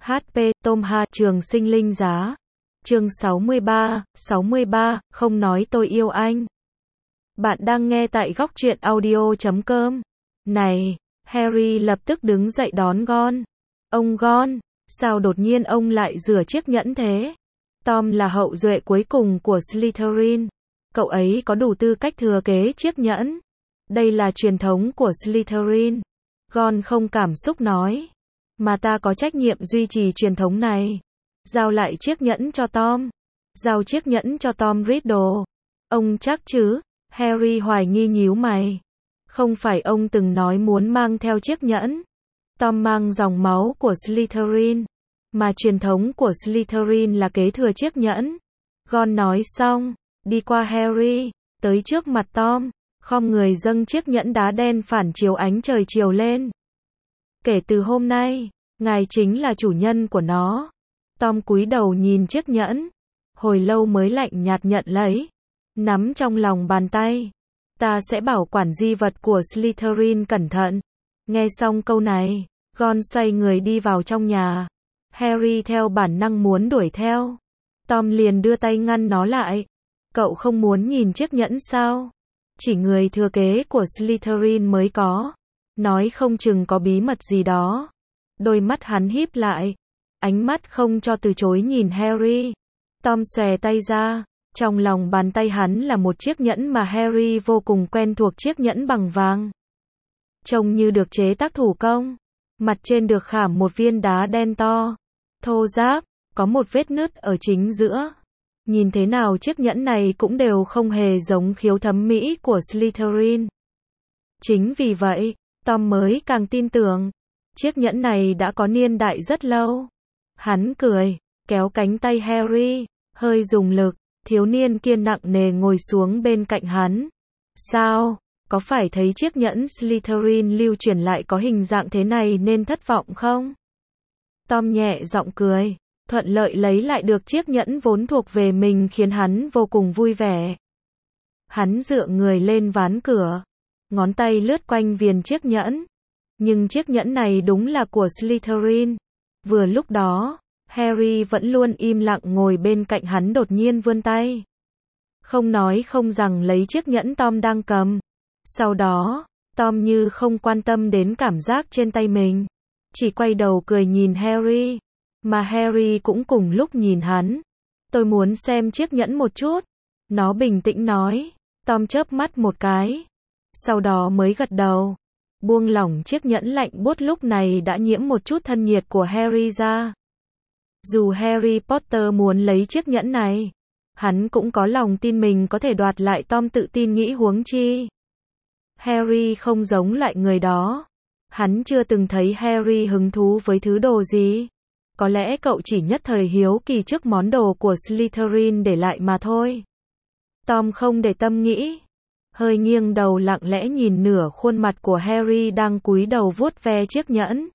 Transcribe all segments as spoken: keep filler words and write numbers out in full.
hát pê, Tom Ha, Trường Sinh Linh Giá. Chương sáu mươi ba, sáu mươi ba, không nói tôi yêu anh. Bạn đang nghe tại góc truyện audio chấm com. Này, Harry lập tức đứng dậy đón Ron. Ông Ron, sao đột nhiên ông lại rửa chiếc nhẫn thế? Tom là hậu duệ cuối cùng của Slytherin. Cậu ấy có đủ tư cách thừa kế chiếc nhẫn. Đây là truyền thống của Slytherin. Ron không cảm xúc nói. Mà ta có trách nhiệm duy trì truyền thống này. Giao lại chiếc nhẫn cho Tom. Giao chiếc nhẫn cho Tom Riddle. Ông chắc chứ? Harry hoài nghi nhíu mày. Không phải ông từng nói muốn mang theo chiếc nhẫn. Tom mang dòng máu của Slytherin. Mà truyền thống của Slytherin là kế thừa chiếc nhẫn. Ron nói xong, đi qua Harry, tới trước mặt Tom, khom người dâng chiếc nhẫn đá đen phản chiếu ánh trời chiều lên. Kể từ hôm nay, ngài chính là chủ nhân của nó. Tom cúi đầu nhìn chiếc nhẫn, hồi lâu mới lạnh nhạt nhận lấy, nắm trong lòng bàn tay. Ta sẽ bảo quản di vật của Slytherin cẩn thận. Nghe xong câu này, Ron xoay người đi vào trong nhà. Harry theo bản năng muốn đuổi theo. Tom liền đưa tay ngăn nó lại. Cậu không muốn nhìn chiếc nhẫn sao? Chỉ người thừa kế của Slytherin mới có. Nói không chừng có bí mật gì đó. Đôi mắt hắn híp lại. Ánh mắt không cho từ chối nhìn Harry. Tom xòe tay ra. Trong lòng bàn tay hắn là một chiếc nhẫn mà Harry vô cùng quen thuộc, chiếc nhẫn bằng vàng. Trông như được chế tác thủ công. Mặt trên được khảm một viên đá đen to, thô ráp, có một vết nứt ở chính giữa. Nhìn thế nào chiếc nhẫn này cũng đều không hề giống khiếu thẩm mỹ của Slytherin. Chính vì vậy, Tom mới càng tin tưởng. Chiếc nhẫn này đã có niên đại rất lâu. Hắn cười, kéo cánh tay Harry, hơi dùng lực. Thiếu niên kia nặng nề ngồi xuống bên cạnh hắn. Sao? Có phải thấy chiếc nhẫn Slytherin lưu truyền lại có hình dạng thế này nên thất vọng không? Tom nhẹ giọng cười, thuận lợi lấy lại được chiếc nhẫn vốn thuộc về mình khiến hắn vô cùng vui vẻ. Hắn dựa người lên ván cửa, ngón tay lướt quanh viền chiếc nhẫn. Nhưng chiếc nhẫn này đúng là của Slytherin. Vừa lúc đó, Harry vẫn luôn im lặng ngồi bên cạnh hắn đột nhiên vươn tay. Không nói không rằng lấy chiếc nhẫn Tom đang cầm. Sau đó, Tom như không quan tâm đến cảm giác trên tay mình. Chỉ quay đầu cười nhìn Harry. Mà Harry cũng cùng lúc nhìn hắn. Tôi muốn xem chiếc nhẫn một chút. Nó bình tĩnh nói. Tom chớp mắt một cái. Sau đó mới gật đầu. Buông lỏng chiếc nhẫn lạnh buốt lúc này đã nhiễm một chút thân nhiệt của Harry ra. Dù Harry Potter muốn lấy chiếc nhẫn này, hắn cũng có lòng tin mình có thể đoạt lại. Tom tự tin nghĩ huống chi. Harry không giống loại người đó. Hắn chưa từng thấy Harry hứng thú với thứ đồ gì. Có lẽ cậu chỉ nhất thời hiếu kỳ trước món đồ của Slytherin để lại mà thôi. Tom không để tâm nghĩ. Hơi nghiêng đầu lặng lẽ nhìn nửa khuôn mặt của Harry đang cúi đầu vuốt ve chiếc nhẫn.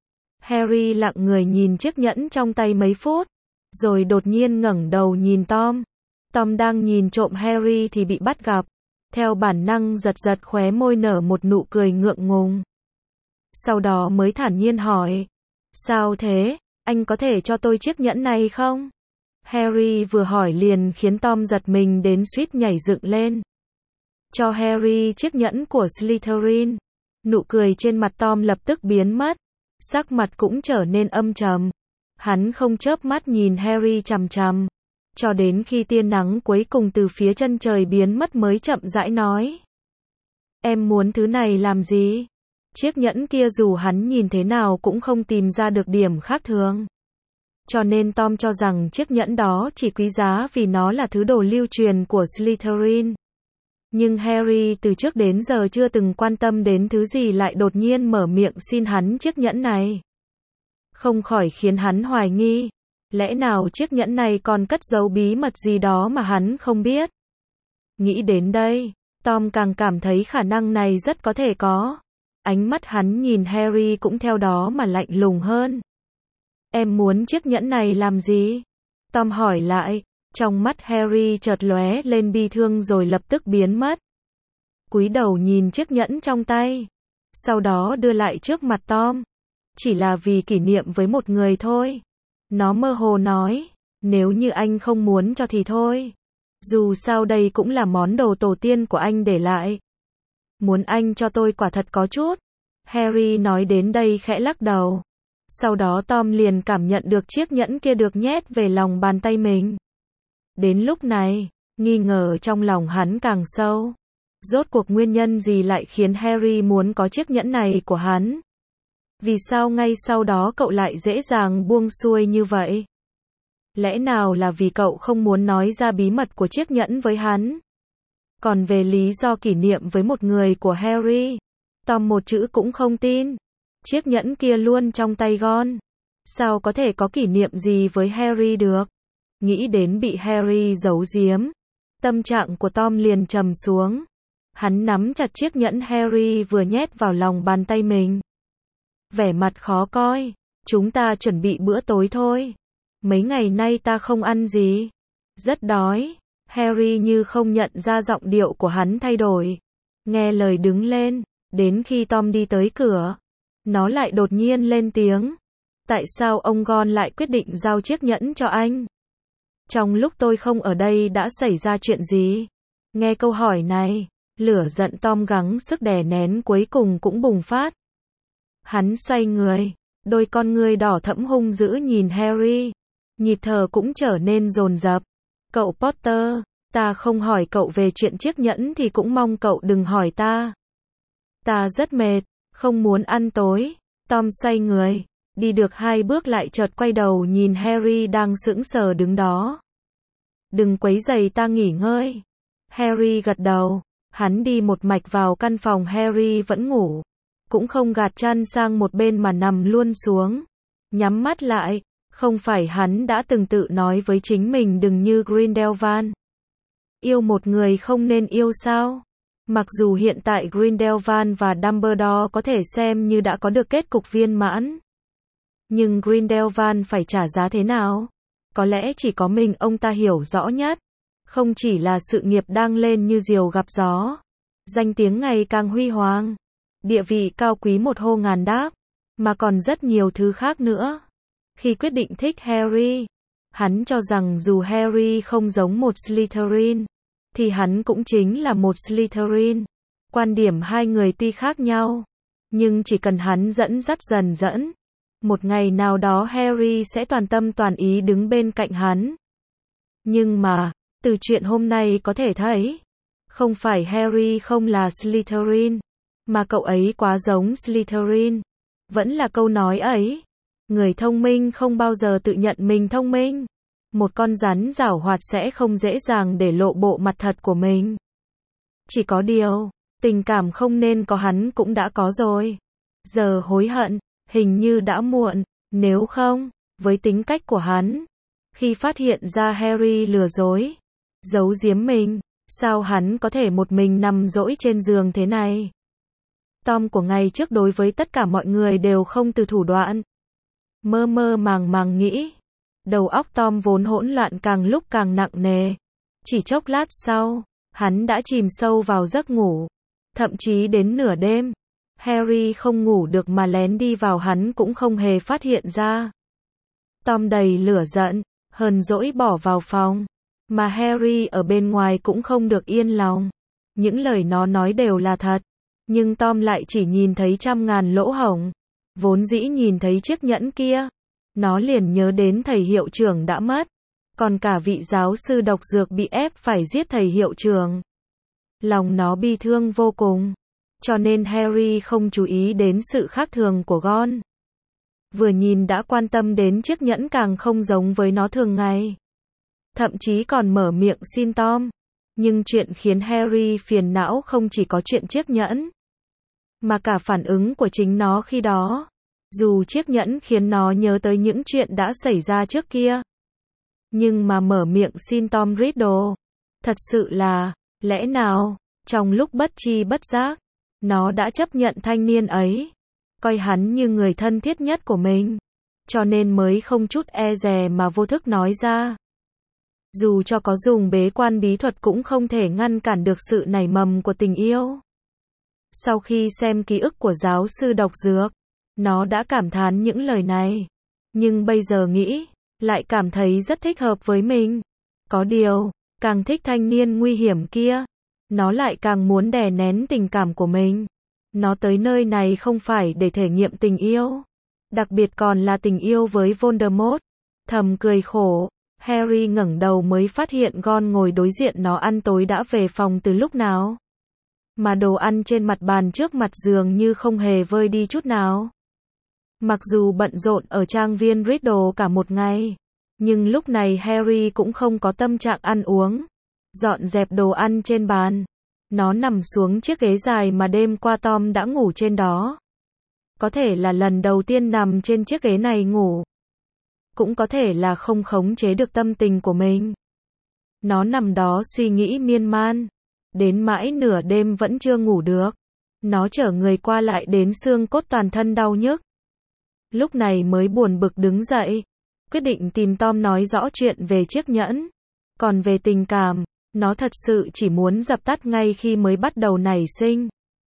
Harry lặng người nhìn chiếc nhẫn trong tay mấy phút, rồi đột nhiên ngẩng đầu nhìn Tom. Tom đang nhìn trộm Harry thì bị bắt gặp. Theo bản năng giật giật khóe môi nở một nụ cười ngượng ngùng. Sau đó mới thản nhiên hỏi. Sao thế? Anh có thể cho tôi chiếc nhẫn này không? Harry vừa hỏi liền khiến Tom giật mình đến suýt nhảy dựng lên. Cho Harry chiếc nhẫn của Slytherin. Nụ cười trên mặt Tom lập tức biến mất. Sắc mặt cũng trở nên âm trầm. Hắn không chớp mắt nhìn Harry chằm chằm. Cho đến khi tia nắng cuối cùng từ phía chân trời biến mất mới chậm rãi nói. Em muốn thứ này làm gì? Chiếc nhẫn kia dù hắn nhìn thế nào cũng không tìm ra được điểm khác thường. Cho nên Tom cho rằng chiếc nhẫn đó chỉ quý giá vì nó là thứ đồ lưu truyền của Slytherin. Nhưng Harry từ trước đến giờ chưa từng quan tâm đến thứ gì lại đột nhiên mở miệng xin hắn chiếc nhẫn này. Không khỏi khiến hắn hoài nghi. Lẽ nào chiếc nhẫn này còn cất giấu bí mật gì đó mà hắn không biết? Nghĩ đến đây, Tom càng cảm thấy khả năng này rất có thể có. Ánh mắt hắn nhìn Harry cũng theo đó mà lạnh lùng hơn. Em muốn chiếc nhẫn này làm gì? Tom hỏi lại. Trong mắt Harry chợt lóe lên bi thương rồi lập tức biến mất. Cúi đầu nhìn chiếc nhẫn trong tay. Sau đó đưa lại trước mặt Tom. chỉ là vì kỷ niệm với một người thôi. Nó mơ hồ nói, nếu như anh không muốn cho thì thôi. Dù sao đây cũng là món đồ tổ tiên của anh để lại. Muốn anh cho tôi quả thật có chút. Harry nói đến đây khẽ lắc đầu. Sau đó Tom liền cảm nhận được chiếc nhẫn kia được nhét về lòng bàn tay mình. Đến lúc này, nghi ngờ trong lòng hắn càng sâu. Rốt cuộc nguyên nhân gì lại khiến Harry muốn có chiếc nhẫn này của hắn? Vì sao ngay sau đó cậu lại dễ dàng buông xuôi như vậy? Lẽ nào là vì cậu không muốn nói ra bí mật của chiếc nhẫn với hắn? Còn về lý do kỷ niệm với một người của Harry, Tom một chữ cũng không tin. Chiếc nhẫn kia luôn trong tay Ron. Sao có thể có kỷ niệm gì với Harry được? Nghĩ đến bị Harry giấu giếm, tâm trạng của Tom liền trầm xuống. Hắn nắm chặt chiếc nhẫn Harry vừa nhét vào lòng bàn tay mình. Vẻ mặt khó coi. Chúng ta chuẩn bị bữa tối thôi. Mấy ngày nay ta không ăn gì. Rất đói. Harry như không nhận ra giọng điệu của hắn thay đổi. Nghe lời đứng lên. Đến khi Tom đi tới cửa, nó lại đột nhiên lên tiếng. Tại sao ông Ron lại quyết định giao chiếc nhẫn cho anh? Trong lúc tôi không ở đây đã xảy ra chuyện gì? Nghe câu hỏi này, lửa giận Tom gắng sức đè nén cuối cùng cũng bùng phát. Hắn xoay người, đôi con ngươi đỏ thẫm hung dữ nhìn Harry. Nhịp thở cũng trở nên dồn dập. Cậu Potter, ta không hỏi cậu về chuyện chiếc nhẫn thì cũng mong cậu đừng hỏi ta. Ta rất mệt, không muốn ăn tối. Tom xoay người, đi được hai bước lại chợt quay đầu nhìn Harry đang sững sờ đứng đó. Đừng quấy rầy ta nghỉ ngơi. Harry gật đầu, hắn đi một mạch vào căn phòng Harry vẫn ngủ. Cũng không gạt chăn sang một bên mà nằm luôn xuống. Nhắm mắt lại, không phải hắn đã từng tự nói với chính mình đừng như Grindelwald. Yêu một người không nên yêu sao? Mặc dù hiện tại Grindelwald và Dumbledore có thể xem như đã có được kết cục viên mãn. Nhưng Grindelwald phải trả giá thế nào? Có lẽ chỉ có mình ông ta hiểu rõ nhất. Không chỉ là sự nghiệp đang lên như diều gặp gió. Danh tiếng ngày càng huy hoàng. Địa vị cao quý một hô ngàn đáp. Mà còn rất nhiều thứ khác nữa. Khi quyết định thích Harry, hắn cho rằng dù Harry không giống một Slytherin, thì hắn cũng chính là một Slytherin. Quan điểm hai người tuy khác nhau, nhưng chỉ cần hắn dẫn dắt dần dẫn, một ngày nào đó Harry sẽ toàn tâm toàn ý đứng bên cạnh hắn. Nhưng mà, từ chuyện hôm nay có thể thấy, không phải Harry không là Slytherin, mà cậu ấy quá giống Slytherin. Vẫn là câu nói ấy, người thông minh không bao giờ tự nhận mình thông minh. Một con rắn giảo hoạt sẽ không dễ dàng để lộ bộ mặt thật của mình. Chỉ có điều, tình cảm không nên có hắn cũng đã có rồi. Giờ hối hận, hình như đã muộn. Nếu không, với tính cách của hắn, khi phát hiện ra Harry lừa dối, giấu giếm mình, sao hắn có thể một mình nằm dỗi trên giường thế này? Tom của ngày trước đối với tất cả mọi người đều không từ thủ đoạn. Mơ mơ màng màng nghĩ. Đầu óc Tom vốn hỗn loạn càng lúc càng nặng nề. Chỉ chốc lát sau, hắn đã chìm sâu vào giấc ngủ. Thậm chí đến nửa đêm, Harry không ngủ được mà lén đi vào hắn cũng không hề phát hiện ra. Tom đầy lửa giận, hờn dỗi bỏ vào phòng. Mà Harry ở bên ngoài cũng không được yên lòng. Những lời nó nói đều là thật. Nhưng Tom lại chỉ nhìn thấy trăm ngàn lỗ hổng. Vốn dĩ nhìn thấy chiếc nhẫn kia, nó liền nhớ đến thầy hiệu trưởng đã mất. Còn cả vị giáo sư độc dược bị ép phải giết thầy hiệu trưởng. Lòng nó bi thương vô cùng. Cho nên Harry không chú ý đến sự khác thường của Ron. Vừa nhìn đã quan tâm đến chiếc nhẫn càng không giống với nó thường ngày. Thậm chí còn mở miệng xin Tom. Nhưng chuyện khiến Harry phiền não không chỉ có chuyện chiếc nhẫn, mà cả phản ứng của chính nó khi đó. Dù chiếc nhẫn khiến nó nhớ tới những chuyện đã xảy ra trước kia. Nhưng mà mở miệng xin Tom Riddle. Thật sự là, lẽ nào, trong lúc bất tri bất giác, nó đã chấp nhận thanh niên ấy. Coi hắn như người thân thiết nhất của mình. Cho nên mới không chút e dè mà vô thức nói ra. Dù cho có dùng bế quan bí thuật cũng không thể ngăn cản được sự nảy mầm của tình yêu. Sau khi xem ký ức của giáo sư độc dược, Nó đã cảm thán những lời này. Nhưng bây giờ nghĩ, lại cảm thấy rất thích hợp với mình. Có điều, càng thích thanh niên nguy hiểm kia, nó lại càng muốn đè nén tình cảm của mình. Nó tới nơi này không phải để thể nghiệm tình yêu. Đặc biệt còn là tình yêu với Voldemort. Thầm cười khổ, Harry ngẩng đầu mới phát hiện Ron ngồi đối diện nó ăn tối đã về phòng từ lúc nào. Mà đồ ăn trên mặt bàn trước mặt dường như không hề vơi đi chút nào. Mặc dù bận rộn ở trang viên Riddle cả một ngày, nhưng lúc này Harry cũng không có tâm trạng ăn uống. Dọn dẹp đồ ăn trên bàn, nó nằm xuống chiếc ghế dài mà đêm qua Tom đã ngủ trên đó. Có thể là lần đầu tiên nằm trên chiếc ghế này ngủ. Cũng có thể là không khống chế được tâm tình của mình. Nó nằm đó suy nghĩ miên man. Đến mãi nửa đêm vẫn chưa ngủ được. Nó chở người qua lại đến xương cốt toàn thân đau nhức. Lúc này mới buồn bực đứng dậy. Quyết định tìm Tom nói rõ chuyện về chiếc nhẫn. Còn về tình cảm, nó thật sự chỉ muốn dập tắt ngay khi mới bắt đầu nảy sinh.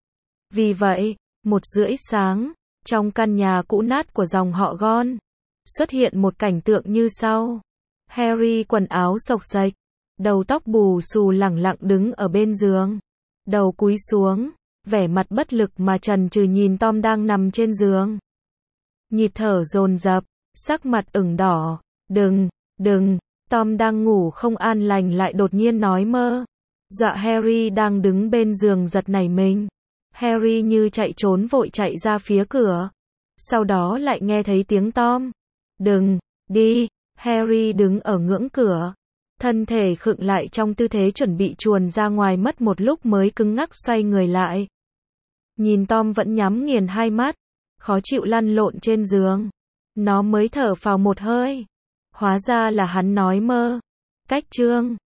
Vì vậy, một rưỡi sáng, trong căn nhà cũ nát của dòng họ Ron, xuất hiện một cảnh tượng như sau. Harry quần áo xộc xệch, đầu tóc bù xù lẳng lặng đứng ở bên giường. Đầu cúi xuống, vẻ mặt bất lực mà chần chừ nhìn Tom đang nằm trên giường. Nhịp thở dồn dập, sắc mặt ửng đỏ. Đừng, đừng, Tom đang ngủ không an lành lại đột nhiên nói mơ. Dọa Harry đang đứng bên giường giật nảy mình. Harry như chạy trốn vội chạy ra phía cửa. Sau đó lại nghe thấy tiếng Tom. Đừng, đi. Harry đứng ở ngưỡng cửa. Thân thể khựng lại trong tư thế chuẩn bị chuồn ra ngoài mất một lúc mới cứng ngắc xoay người lại. Nhìn Tom vẫn nhắm nghiền hai mắt, khó chịu lăn lộn trên giường. Nó mới thở phào một hơi. Hóa ra là hắn nói mơ. Cách chương